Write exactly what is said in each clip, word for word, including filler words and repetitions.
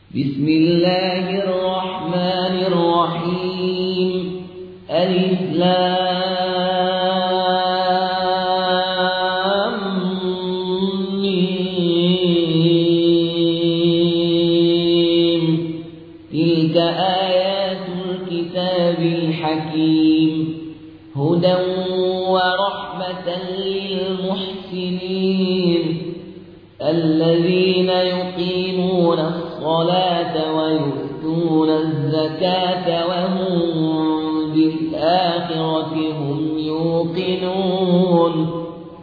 بسم الله الرحمن الرحيم. ألف لام ميم. تلك آيات الكتاب الحكيم، هدى ورحمة للمحسنين الذين يقيمون الصلاة ويؤتون الزكاة وهم بالآخرة هم يوقنون.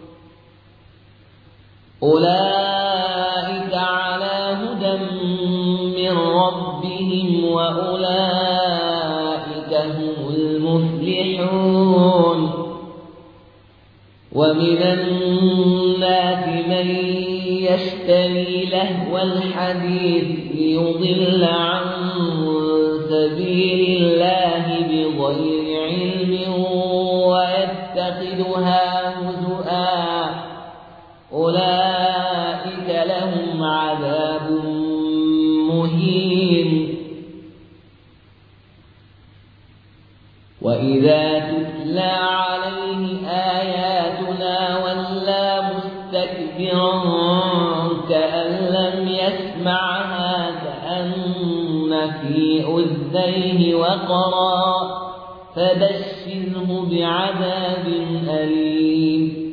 أولئك على هدى من ربهم وأولئك هم المفلحون. ومن الناس من يشتري لهو الحديث ليضل عن سبيل الله بغير علم ويتخذها هزؤا، أولئك لهم عذاب مهين. وإذا تتلى عليه آياتنا ولى مستكبرا كأن لم يسمعها كأن في أذنيه وقرا، فبشره بعذاب أليم.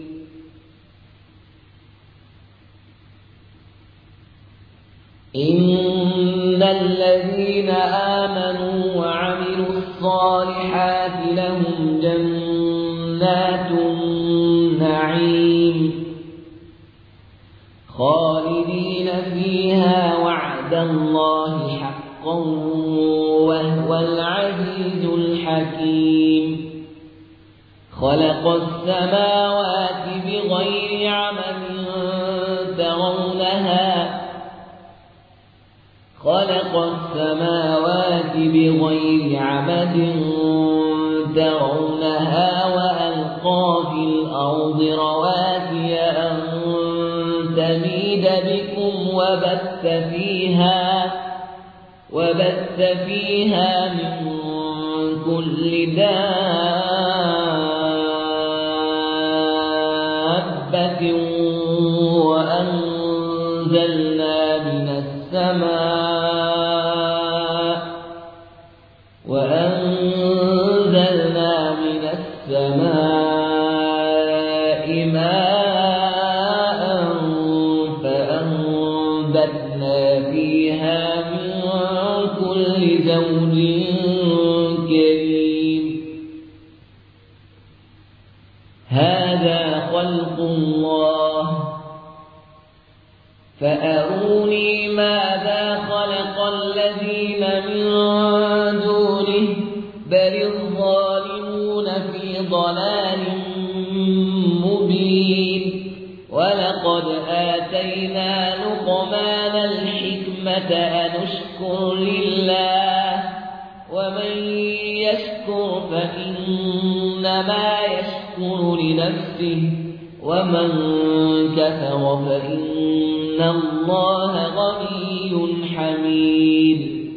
إن الذين آمنوا وعملوا الصالحات لهم جنات النعيم خالدين فيها وعد الله حقا وهو العزيز الحكيم. خلق السماوات بغير عمد ترونها خلق السماوات بغير عمد ترونها وألقى في الأرض رواسي أن تميد بكم وبث فيها وبث فيها من كل دابة وأنزلنا من السماء وأنزلنا من السماء ماء فأنبتنا فيها من كل زوج كريم. هذا خلق الله فأروني ماذا خلق الذين من دونه بل الظالمون في ضلال مبين. ولقد آتينا لقمان الحكمة أن اشكر لله ومن يشكر فإنما يشكر لنفسه ومن كفر فإن الله غني حميد.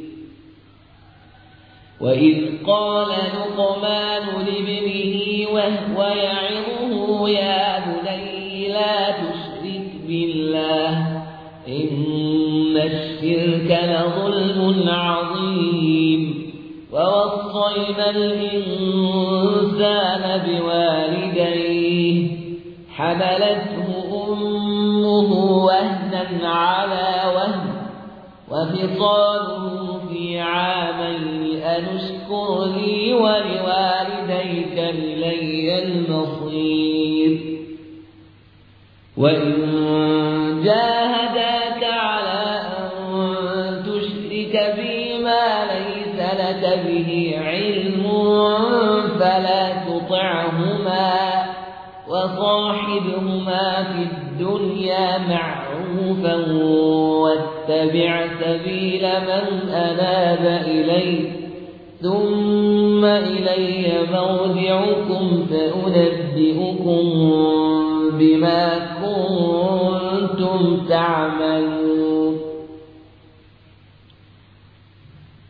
وإذ قال لقمان لابنه وهو يعظه يا بني لا تشرك بالله إن الشرك لظلم عظيم. ووصينا الإنسان بوالديه حملته أمه وهنا على وهن وفصاله في عامين أن اشكر لي ولوالديك إلي المصير. وإن جاهداك على أن تشرك بي ما ليس لك به علم فلا تطعهما وصاحبهما في الدنيا معروفا واتبع سبيل من أناب إلي ثم إلي مرجعكم فأنبئكم بما كنتم كنتم تعملون.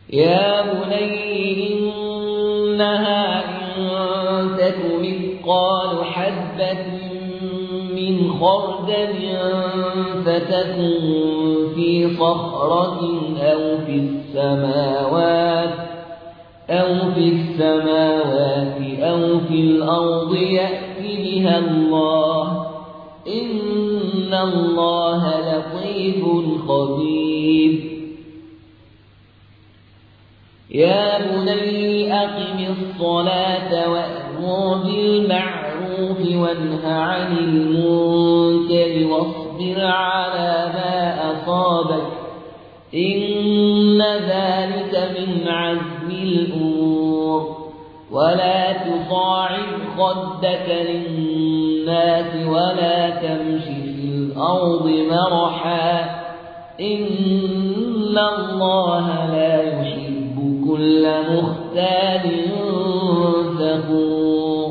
يا بني إنها إن تك مثقال حبة من خردل فتكن في صخرة أو في السماوات أو في السماوات أو في الأرض يأت بها الله إن الله لطيف خبير يا بني أقم الصلاة وأمر بالمعروف وانه عن المنكر واصبر على ما أصابك إن ذلك من عزم الأمور ولا تصاعد خدك للناس ولا تمش في الأرض مرحا إن الله لا يحب كل مختال فخور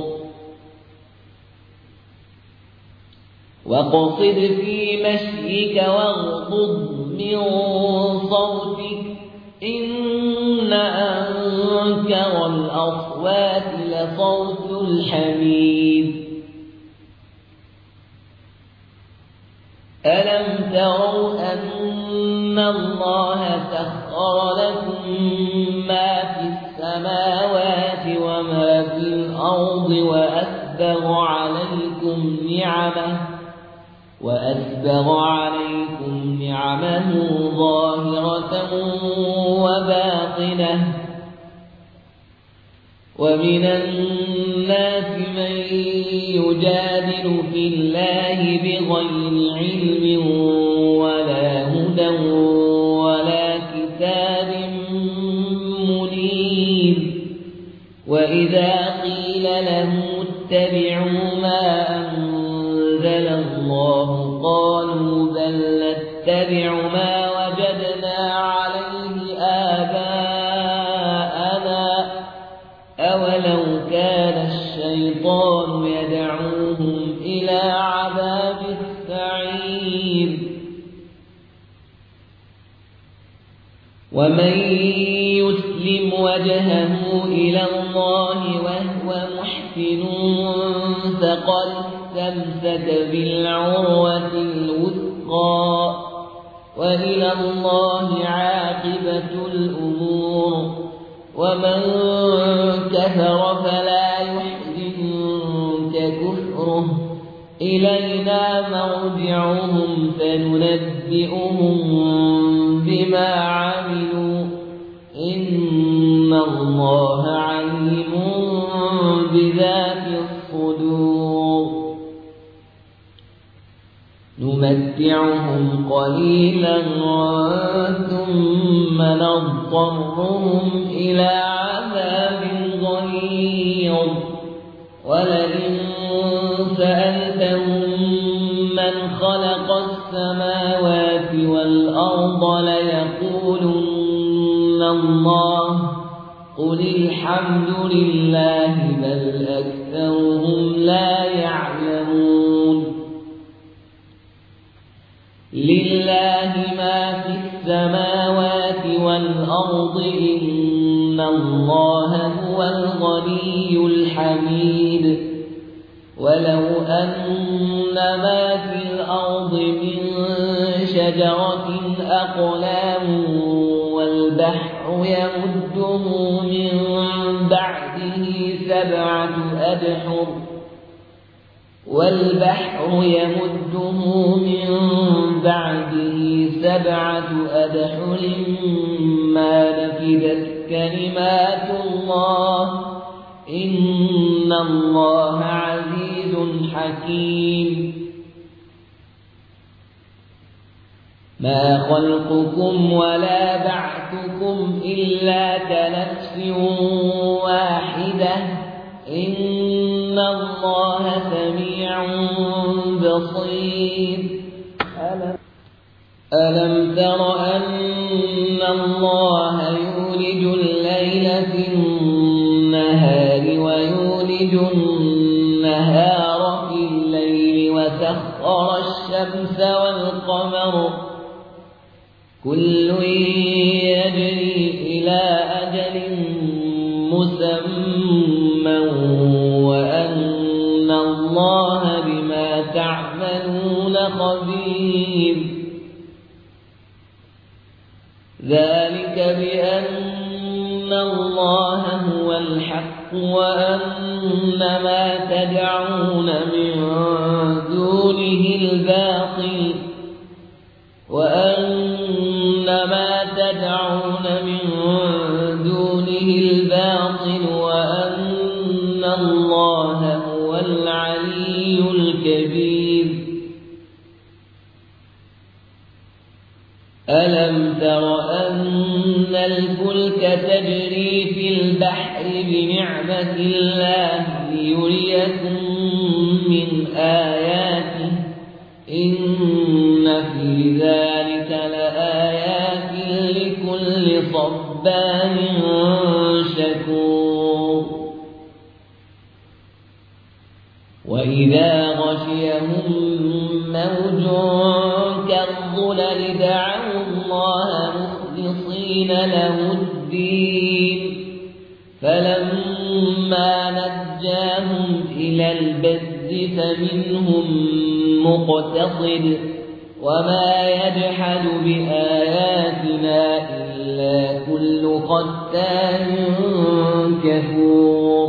واقصد في مشيك واغضض من صوتك إن أنكر الأصوات لصوت الحمير ألم تروا أن الله سخر لكم ما في السماوات وما في الأرض وأسبغ عليكم نعمه وأسبغ عليكم نعمه ظاهرة وباطنة ومن الناس من يجادل في الله بغير علم ولا هدى ولا كتاب منير وإذا قيل له اتبعوا ما أنزل الله قالوا بل نتبع ما وجدنا عليه آباءنا أولو كان الشيطان يدعوهم إلى عذاب السعير ومن يسلم وجهه إلى الله وهو محسن فقد استمسك بالعروة الوثقى وإلى الله عاقبة الأمور ومن كفر فلا يحزنك كفره إلينا مرجعهم فننبئهم بما عملوا إن الله عليم بذات الصدور نمتعهم قليلا ثم نضطرهم إلى عذاب غليظ ولئن سألتهم من خلق السماوات والأرض ليقولن الله قل الحمد لله بل أكثرهم لا يعلمون لله ما في السماوات والأرض إن الله هو الغني الحميد ولو أن ما في الأرض من شجرة أقلام والبحر يمده من بعده سبعة أبحر والبحر يمده من بعده سبعة أبحر ما نفدت كلمات الله إن الله عزيز حكيم ما خلقكم ولا بعثكم إلا كنفس واحدة إن الله سميع بصير ألم تر أن الله يولج الليل في النهار ويولج النهار في الليل وسخر الشمس والقمر كل يجري إلى مسمى وأن الله بما تعملون خبير. ذلك بأن الله هو الحق وأن ما تدعون من دونه الباطل وأن ما تدعون من دونه الباطل وأن الله هو العلي الكبير. ألم تر أن الفلك تجري في البحر بنعمة الله ليريكم من آياته إن في ذلك لآيات لكل صبار شكور. وإذا غشيهم موج كالظلل دعوا الله مخلصين له الدين فلما نجاهم إلى البر فمنهم مقتصد وما يجحد بآياتنا إلا كل ختان كفور.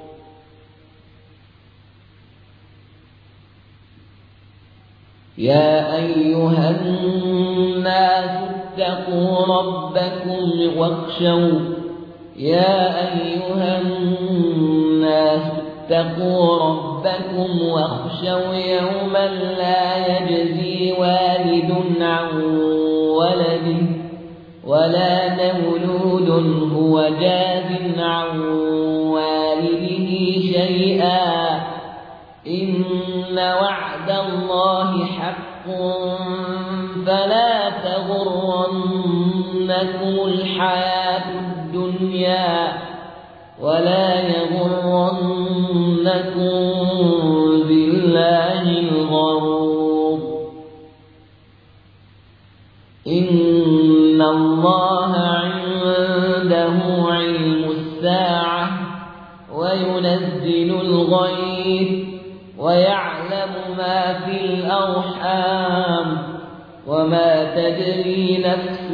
يا أيها الناس اتقوا ربكم واخشوا يا أيها الناس اتقوا ربكم واخشوا يوما لا يجزي والد عن ولده ولا مولود هو جاز عن والده شيئا إن وعد الله حق فلا تغرنكم الحياة الدنيا ولا يغرنكم بالله الغرور. إن الله عنده علم الساعة وينزل الغيث ويعلم ما في الأرحام وما تدري نفس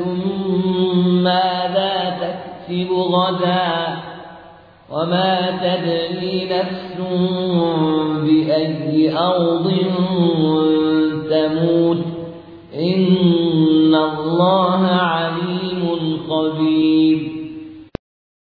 ماذا تكسب غدا وما تدري نفس بأي أرض تموت إن الله عليم خبير.